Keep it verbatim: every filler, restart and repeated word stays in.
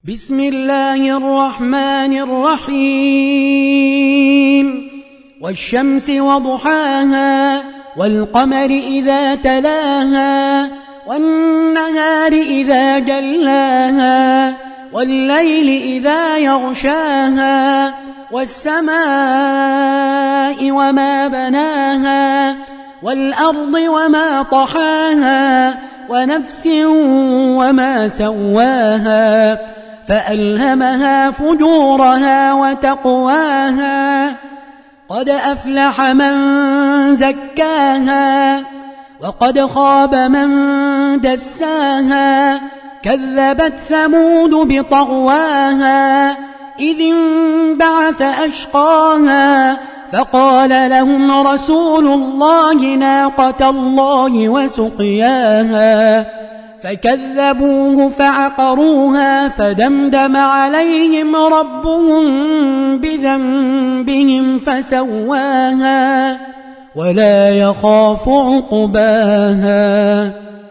بسم الله الرحمن الرحيم والشمس وضحاها والقمر إذا تلاها والنهار إذا جلاها والليل إذا يغشاها والسماء وما بناها والأرض وما طحاها ونفس وما سواها فألهمها فجورها وتقواها قد أفلح من زكاها وقد خاب من دساها كذبت ثمود بطغواها إذ انبعث أشقاها فقال لهم رسول الله ناقة الله وسقياها فكذبوه فعقروها فدمدم عليهم ربهم بذنبهم فسواها ولا يخاف عقباها.